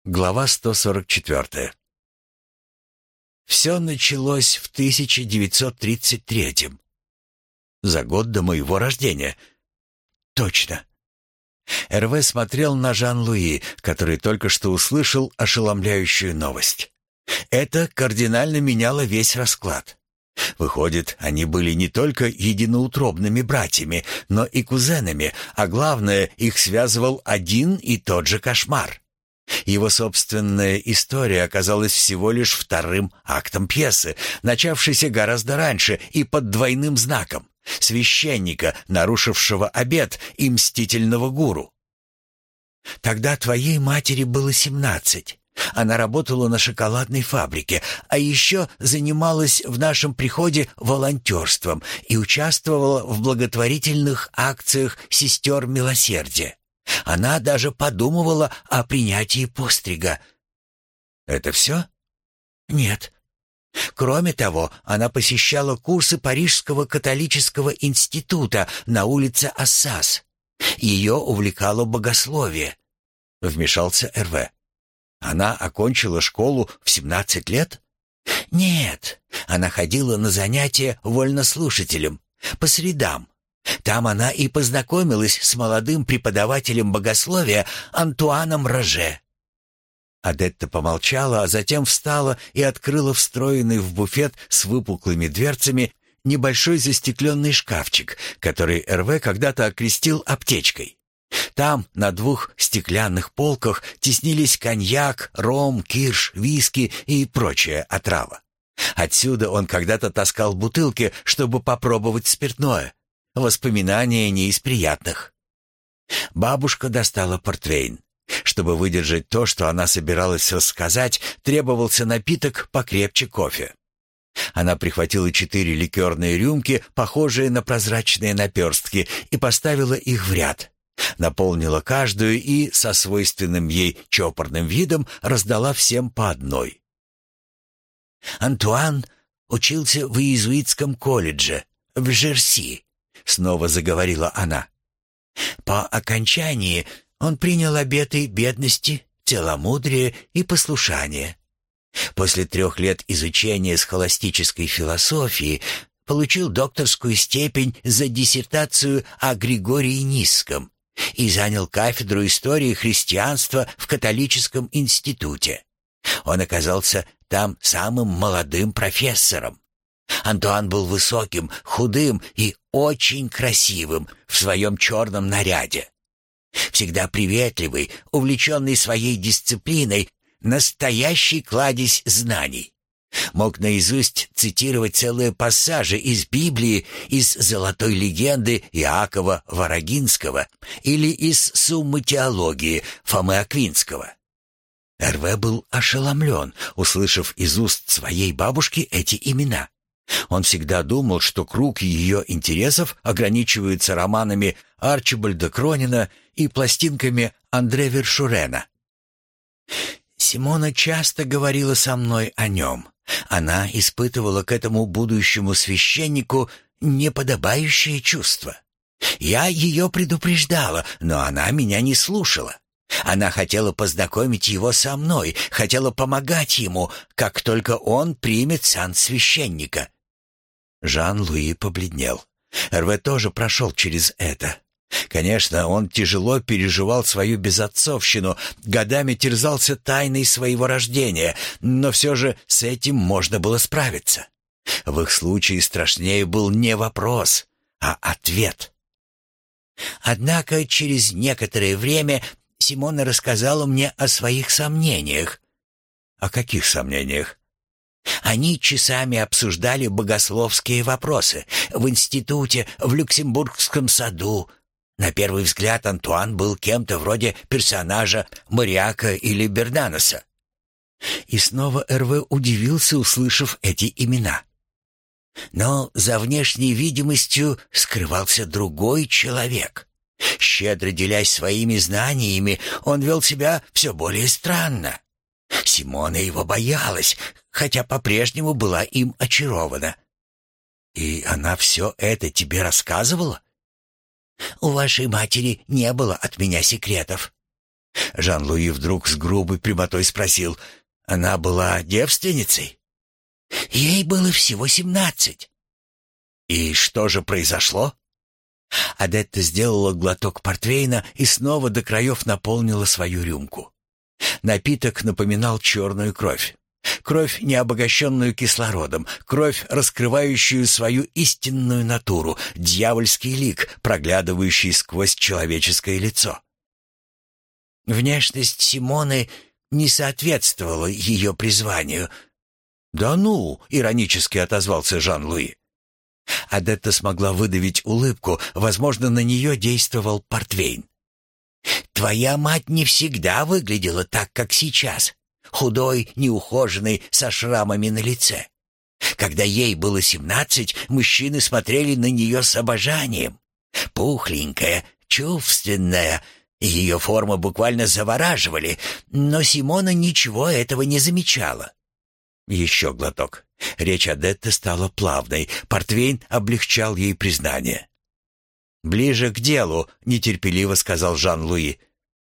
Глава 144. Все началось в 1933-м. За год до моего рождения. Точно. Эрве смотрел на Жан-Луи, который только что услышал ошеломляющую новость. Это кардинально меняло весь расклад. Выходит, они были не только единоутробными братьями, но и кузенами, а главное, их связывал один и тот же кошмар. Его собственная история оказалась всего лишь вторым актом пьесы, начавшейся гораздо раньше и под двойным знаком — священника, нарушившего обет, и мстительного гуру. «Тогда твоей матери было 17. Она работала на шоколадной фабрике, а еще занималась в нашем приходе волонтерством и участвовала в благотворительных акциях сестер милосердия. Она даже подумывала о принятии пострига». «Это все?» «Нет. Кроме того, она посещала курсы Парижского католического института на улице Ассас. Ее увлекало богословие», — вмешался Эрве. «Она окончила школу в 17 лет?» «Нет, она ходила на занятия вольнослушателем, по средам. Там она и познакомилась с молодым преподавателем богословия Антуаном Роже». Адетта помолчала, а затем встала и открыла встроенный в буфет с выпуклыми дверцами небольшой застекленный шкафчик, который Эрве когда-то окрестил аптечкой. Там на 2 стеклянных полках теснились коньяк, ром, кирш, виски и прочая отрава. Отсюда он когда-то таскал бутылки, чтобы попробовать спиртное. Воспоминания не из приятных. Бабушка достала портвейн. Чтобы выдержать то, что она собиралась рассказать, требовался напиток покрепче кофе. Она прихватила 4 ликерные рюмки, похожие на прозрачные наперстки, и поставила их в ряд. Наполнила каждую и, со свойственным ей чопорным видом, раздала всем по одной. «Антуан учился в иезуитском колледже в Жерси», — снова заговорила она. «По окончании он принял обеты бедности, целомудрия и послушания. После 3 лет изучения схоластической философии получил докторскую степень за диссертацию о Григории Нисском и занял кафедру истории христианства в католическом институте. Он оказался там самым молодым профессором. Антуан был высоким, худым и очень красивым в своем черном наряде. Всегда приветливый, увлеченный своей дисциплиной, настоящий кладезь знаний. Мог наизусть цитировать целые пассажи из Библии, из «Золотой легенды» Иакова Варагинского или из «Суммы теологии» Фомы Аквинского. Эрве был ошеломлен, услышав из уст своей бабушки эти имена. Он всегда думал, что круг ее интересов ограничивается романами Арчибальда Кронина и пластинками Андре Вершурена. «Симона часто говорила со мной о нем. Она испытывала к этому будущему священнику неподобающее чувство. Я ее предупреждала, но она меня не слушала. Она хотела познакомить его со мной, хотела помогать ему, как только он примет сан священника». Жан-Луи побледнел. Эрве тоже прошел через это. Конечно, он тяжело переживал свою безотцовщину, годами терзался тайной своего рождения, но все же с этим можно было справиться. В их случае страшнее был не вопрос, а ответ. Однако через некоторое время Симона рассказала мне о своих сомнениях. «О каких сомнениях?» Они часами обсуждали богословские вопросы в институте, в Люксембургском саду. На первый взгляд Антуан был кем-то вроде персонажа Мариака или Бернаноса. И снова Эрве удивился, услышав эти имена. Но за внешней видимостью скрывался другой человек. Щедро делясь своими знаниями, он вел себя все более странно. Симона его боялась, хотя по-прежнему была им очарована. «И она все это тебе рассказывала?» «У вашей матери не было от меня секретов». Жан-Луи вдруг с грубой прямотой спросил: «Она была девственницей?» «Ей было всего 17». «И что же произошло?» Адетта сделала глоток портвейна и снова до краев наполнила свою рюмку. Напиток напоминал черную кровь. Кровь, не обогащенную кислородом, кровь, раскрывающую свою истинную натуру, дьявольский лик, проглядывающий сквозь человеческое лицо. Внешность Симоны не соответствовала ее призванию. «Да ну!» — иронически отозвался Жан-Луи. Адетта смогла выдавить улыбку, возможно, на нее действовал портвейн. «Твоя мать не всегда выглядела так, как сейчас. Худой, неухоженный, со шрамами на лице. Когда ей было 17, мужчины смотрели на нее с обожанием. Пухленькая, чувственная, ее формы буквально завораживали, но Симона ничего этого не замечала». Еще глоток. Речь Адетты стала плавной. Портвейн облегчал ей признание. «Ближе к делу», — нетерпеливо сказал Жан-Луи.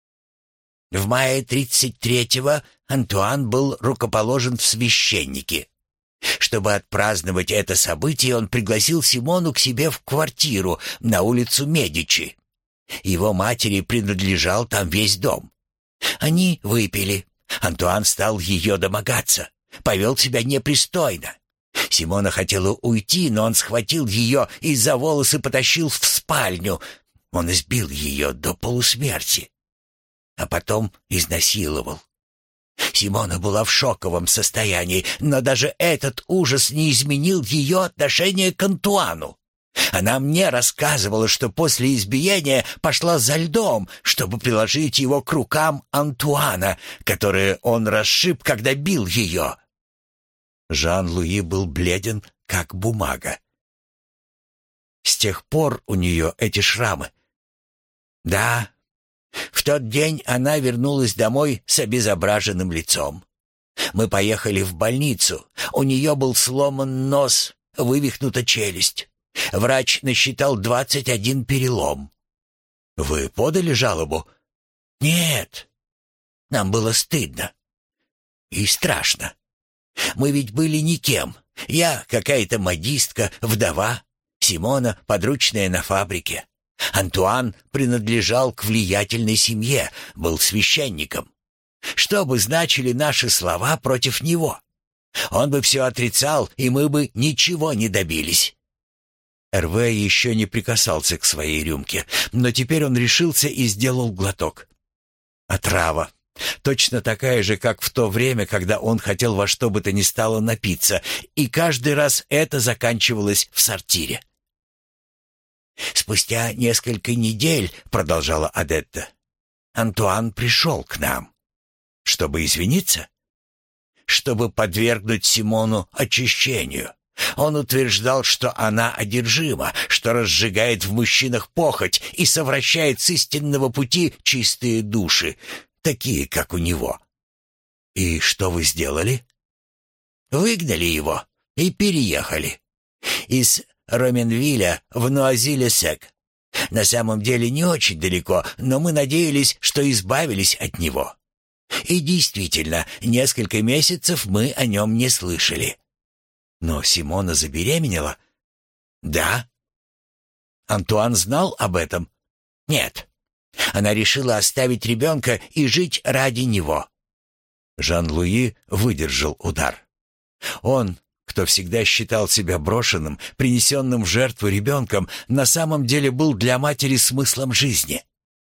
В мае 33-го Антуан был рукоположен в священники. Чтобы отпраздновать это событие, он пригласил Симону к себе в квартиру на улицу Медичи. Его матери принадлежал там весь дом. Они выпили. Антуан стал ее домогаться. Повел себя непристойно. Симона хотела уйти, но он схватил ее и за волосы потащил в спальню. Он избил ее до полусмерти, а потом изнасиловал. Симона была в шоковом состоянии, но даже этот ужас не изменил ее отношение к Антуану. Она мне рассказывала, что после избиения пошла за льдом, чтобы приложить его к рукам Антуана, которые он расшиб, когда бил ее. Жан-Луи был бледен, как бумага. «С тех пор у нее эти шрамы?» «Да. В тот день она вернулась домой с обезображенным лицом. Мы поехали в больницу. У нее был сломан нос, вывихнута челюсть. Врач насчитал 21 перелом». «Вы подали жалобу?» «Нет. Нам было стыдно. И страшно. Мы ведь были никем. Я какая-то модистка, вдова. Симона подручная на фабрике. Антуан принадлежал к влиятельной семье, был священником. Что бы значили наши слова против него? Он бы все отрицал, и мы бы ничего не добились». Эрве еще не прикасался к своей рюмке, но теперь он решился и сделал глоток. Отрава. Точно такая же, как в то время, когда он хотел во что бы то ни стало напиться, и каждый раз это заканчивалось в сортире. «Спустя несколько недель, — продолжала Адетта, — Антуан пришел к нам. Чтобы извиниться? Чтобы подвергнуть Симону очищению. Он утверждал, что она одержима, что разжигает в мужчинах похоть и совращает с истинного пути чистые души, такие, как у него». «И что вы сделали?» «Выгнали его и переехали. Из Роменвиля в Нуазиль-Сек. На самом деле не очень далеко, но мы надеялись, что избавились от него. И действительно, несколько месяцев мы о нем не слышали». «Но Симона забеременела?» «Да». «Антуан знал об этом?» «Нет. Она решила оставить ребенка и жить ради него». Жан-Луи выдержал удар. Он, кто всегда считал себя брошенным, принесенным в жертву ребенком, на самом деле был для матери смыслом жизни.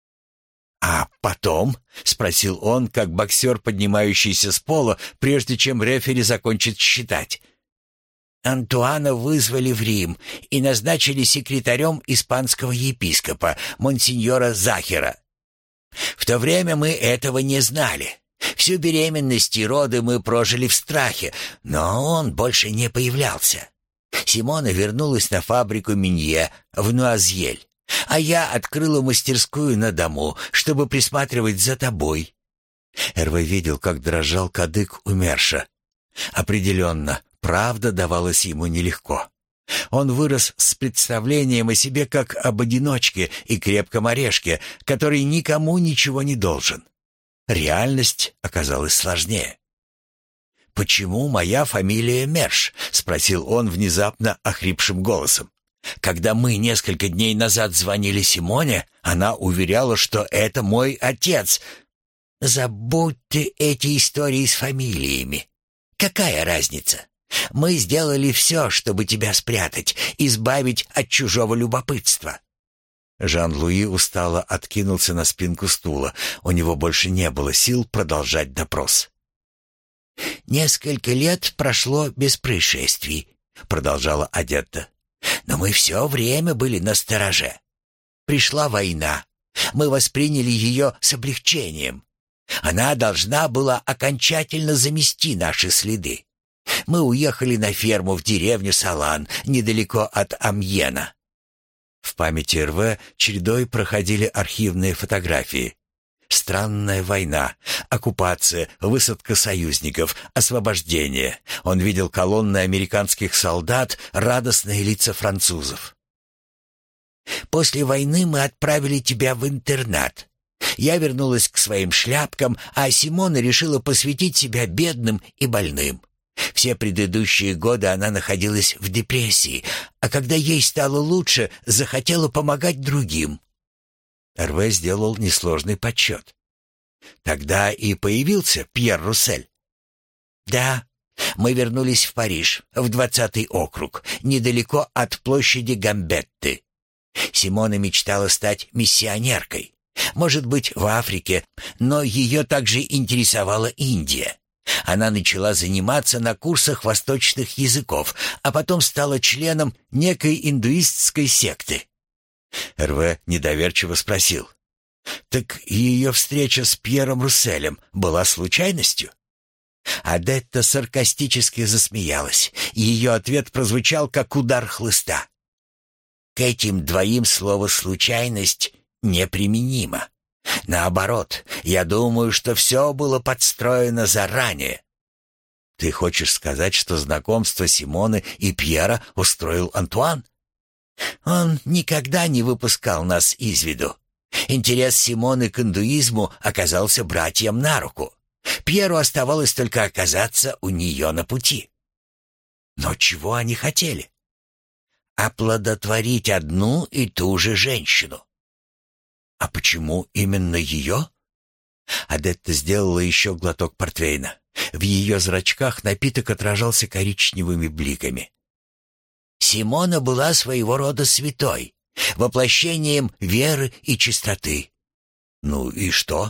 «А потом?» — спросил он, как боксер, поднимающийся с пола, прежде чем рефери закончит считать. Антуана вызвали в Рим и назначили секретарем испанского епископа, монсеньора Захера. В то время мы этого не знали. Всю беременность и роды мы прожили в страхе, но он больше не появлялся. Симона вернулась на фабрику Минье в Нуазьель, а я открыла мастерскую на дому, чтобы присматривать за тобой». Эрве видел, как дрожал кадык умерша. Определенно, правда давалась ему нелегко. Он вырос с представлением о себе как об одиночке и крепком орешке, который никому ничего не должен. реальность оказалась сложнее. «Почему моя фамилия Мерш?» — спросил он внезапно охрипшим голосом. «Когда мы несколько дней назад звонили Симоне, она уверяла, что это мой отец». «Забудь ты эти истории с фамилиями. Какая разница? Мы сделали все, чтобы тебя спрятать, избавить от чужого любопытства». Жан-Луи устало откинулся на спинку стула. У него больше не было сил продолжать допрос. «Несколько лет прошло без происшествий», — продолжала Одетта. «Но мы все время были настороже. Пришла война. Мы восприняли ее с облегчением. Она должна была окончательно замести наши следы. Мы уехали на ферму в деревню Салан, недалеко от Амьена». В памяти РВ чередой проходили архивные фотографии. Странная война, оккупация, высадка союзников, освобождение. Он видел колонны американских солдат, радостные лица французов. «После войны мы отправили тебя в интернат. Я вернулась к своим шляпкам, а Симона решила посвятить себя бедным и больным. Все предыдущие годы она находилась в депрессии, а когда ей стало лучше, захотела помогать другим». РВ сделал несложный подсчет. «Тогда и появился Пьер Руссель». «Да, мы вернулись в Париж, в 20-й округ, недалеко от площади Гамбетты. Симона мечтала стать миссионеркой. Может быть, в Африке, но ее также интересовала Индия. Она начала заниматься на курсах восточных языков, а потом стала членом некой индуистской секты». РВ недоверчиво спросил: «Так ее встреча с Пьером Русселем была случайностью?» Адетта саркастически засмеялась, и ее ответ прозвучал как удар хлыста. «К этим двоим слово «случайность» неприменимо. Наоборот, я думаю, что все было подстроено заранее». «Ты хочешь сказать, что знакомство Симоны и Пьера устроил Антуан?» «Он никогда не выпускал нас из виду. Интерес Симоны к индуизму оказался братьям на руку. Пьеру оставалось только оказаться у нее на пути». «Но чего они хотели?» «Оплодотворить одну и ту же женщину». «А почему именно ее?» Адетта сделала еще глоток портвейна. В ее зрачках напиток отражался коричневыми бликами. «Симона была своего рода святой, воплощением веры и чистоты». «Ну и что?»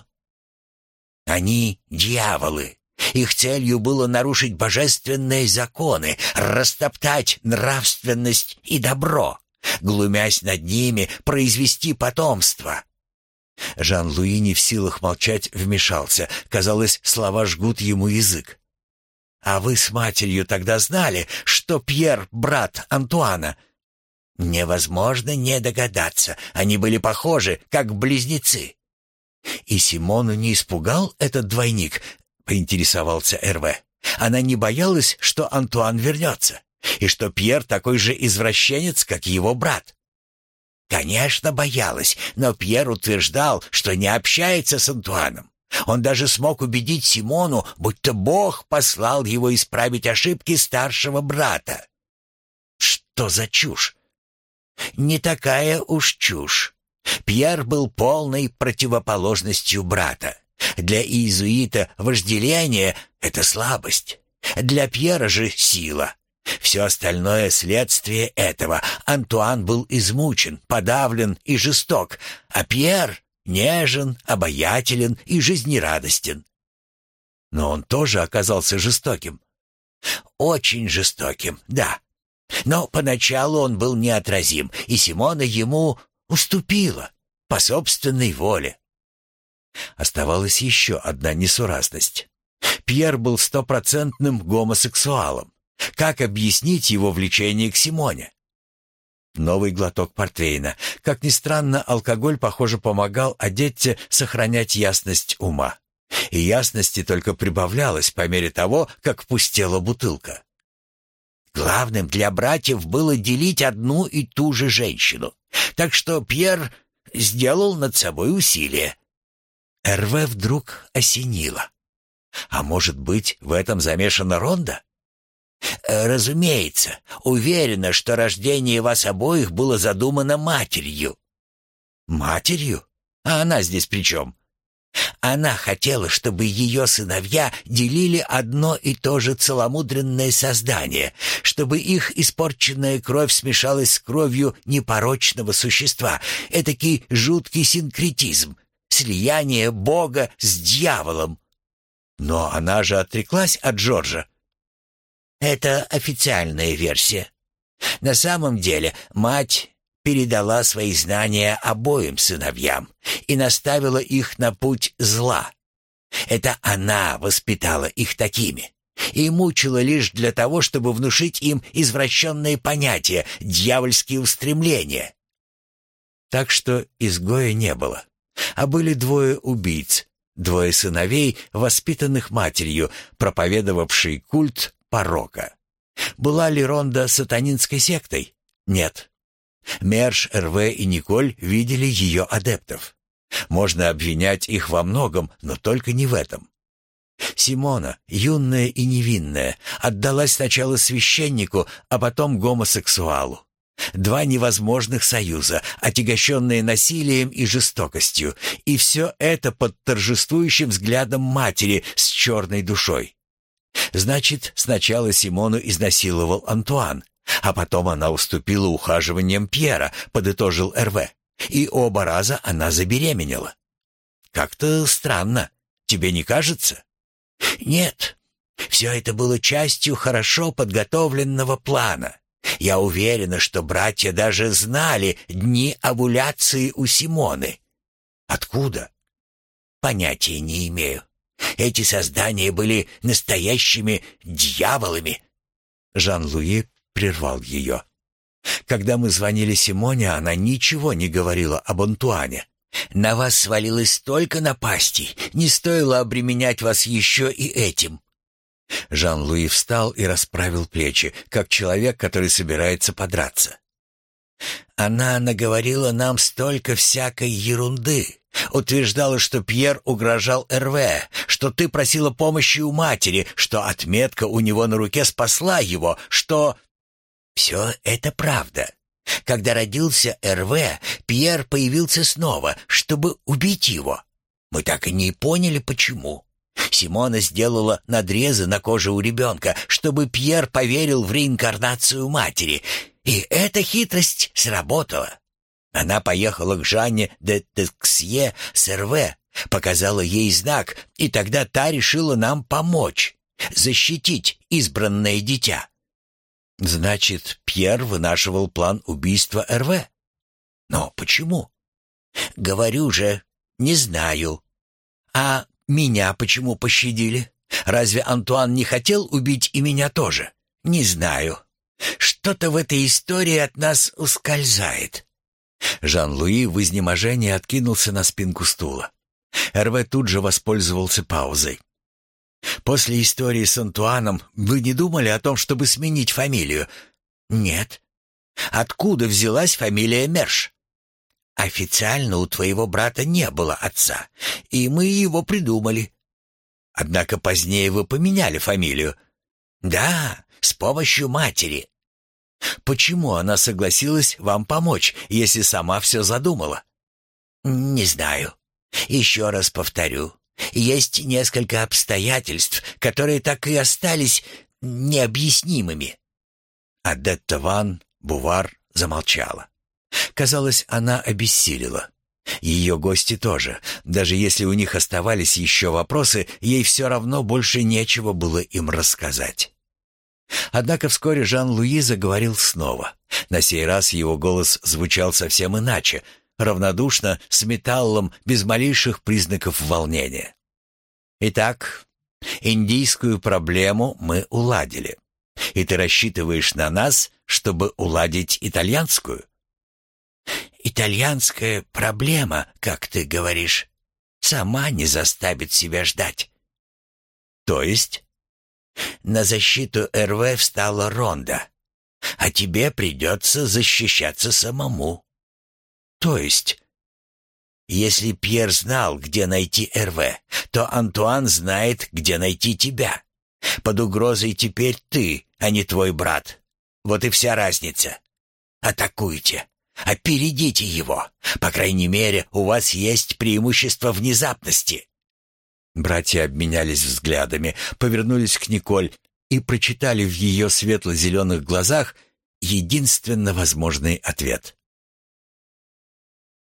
«Они дьяволы. Их целью было нарушить божественные законы, растоптать нравственность и добро, глумясь над ними, произвести потомство». Жан-Луи, не в силах молчать, вмешался. Казалось, слова жгут ему язык. «А вы с матерью тогда знали, что Пьер — брат Антуана?» «Невозможно не догадаться. Они были похожи, как близнецы». «И Симону не испугал этот двойник?» — поинтересовался РВ. «Она не боялась, что Антуан вернется, и что Пьер такой же извращенец, как его брат?» «Конечно, боялась, но Пьер утверждал, что не общается с Антуаном. Он даже смог убедить Симону, будто Бог послал его исправить ошибки старшего брата». «Что за чушь?» «Не такая уж чушь. Пьер был полной противоположностью брата. Для иезуита вожделение — это слабость. Для Пьера же сила. Все остальное — следствие этого. Антуан был измучен, подавлен и жесток, а Пьер нежен, обаятелен и жизнерадостен». «Но он тоже оказался жестоким». «Очень жестоким, да. Но поначалу он был неотразим, и Симона ему уступила по собственной воле». Оставалась еще одна несуразность. Пьер был стопроцентным гомосексуалом. Как объяснить его влечение к Симоне? Новый глоток портвейна. Как ни странно, алкоголь, похоже, помогал Одетте сохранять ясность ума. И ясности только прибавлялось по мере того, как пустела бутылка. «Главным для братьев было делить одну и ту же женщину. Так что Пьер сделал над собой усилие». РВ вдруг осенило. А может быть, в этом замешана Ронда? Разумеется, уверена, что рождение вас обоих было задумано матерью. Матерью? А она здесь при чем? Она хотела, чтобы ее сыновья делили одно и то же целомудренное создание, чтобы их испорченная кровь смешалась с кровью непорочного существа, этакий жуткий синкретизм, слияние Бога с дьяволом. Но она же отреклась от Джорджа. Это официальная версия. На самом деле мать передала свои знания обоим сыновьям и наставила их на путь зла. Это она воспитала их такими и мучила лишь для того, чтобы внушить им извращенные понятия, дьявольские устремления. Так что изгоя не было, а были двое убийц, двое сыновей, воспитанных матерью, проповедовавшей культ порока. Была ли Ронда сатанинской сектой? Нет. Мерш, РВ и Николь видели ее адептов. Можно обвинять их во многом, но только не в этом. Симона, юная и невинная, отдалась сначала священнику, а потом гомосексуалу. Два невозможных союза, отягощенные насилием и жестокостью, и все это под торжествующим взглядом матери с черной душой. Значит, сначала Симону изнасиловал Антуан, а потом она уступила ухаживаниям Пьера, подытожил РВ. И оба раза она забеременела. Как-то странно, тебе не кажется? Нет, все это было частью хорошо подготовленного плана. Я уверена, что братья даже знали дни овуляции у Симоны. Откуда? Понятия не имею. Эти создания были настоящими дьяволами. Жан-Луи прервал ее. Когда мы звонили Симоне, она ничего не говорила об Антуане. На вас свалилось столько напастей, не стоило обременять вас еще и этим. Жан-Луи встал и расправил плечи, как человек, который собирается подраться. Она наговорила нам столько всякой ерунды. Утверждала, что Пьер угрожал РВ, что ты просила помощи у матери, что отметка у него на руке спасла его, что... Все это правда. Когда родился РВ, Пьер появился снова, чтобы убить его. Мы так и не поняли, почему. Симона сделала надрезы на коже у ребенка, чтобы Пьер поверил в реинкарнацию матери. И эта хитрость сработала. Она поехала к Жанне де Тексье с РВ, показала ей знак, и тогда та решила нам помочь, защитить избранное дитя. Значит, Пьер вынашивал план убийства РВ? Но почему? Говорю же, не знаю. А меня почему пощадили? Разве Антуан не хотел убить и меня тоже? Не знаю. Что-то в этой истории от нас ускользает. Жан-Луи в изнеможении откинулся на спинку стула. РВ тут же воспользовался паузой. «После истории с Антуаном вы не думали о том, чтобы сменить фамилию?» «Нет». «Откуда взялась фамилия Мерш?» «Официально у твоего брата не было отца, и мы его придумали». «Однако позднее вы поменяли фамилию». «Да, с помощью матери». «Почему она согласилась вам помочь, если сама все задумала?» «Не знаю. Еще раз повторю. Есть несколько обстоятельств, которые так и остались необъяснимыми». Адетта Ван Бувар замолчала. Казалось, она обессилила. Ее гости тоже. Даже если у них оставались еще вопросы, ей все равно больше нечего было им рассказать. Однако вскоре Жан-Луи заговорил снова. На сей раз его голос звучал совсем иначе, равнодушно, с металлом, без малейших признаков волнения. «Итак, индийскую проблему мы уладили. И ты рассчитываешь на нас, чтобы уладить итальянскую?» «Итальянская проблема, как ты говоришь, сама не заставит себя ждать». «То есть?» «На защиту РВ встала Ронда, а тебе придется защищаться самому». «То есть?» Если Пьер знал, где найти Эрве, то Антуан знает, где найти тебя. Под угрозой теперь ты, а не твой брат. Вот и вся разница. Атакуйте. Опередите его. По крайней мере, у вас есть преимущество внезапности». Братья обменялись взглядами, повернулись к Николь и прочитали в ее светло-зеленых глазах единственно возможный ответ.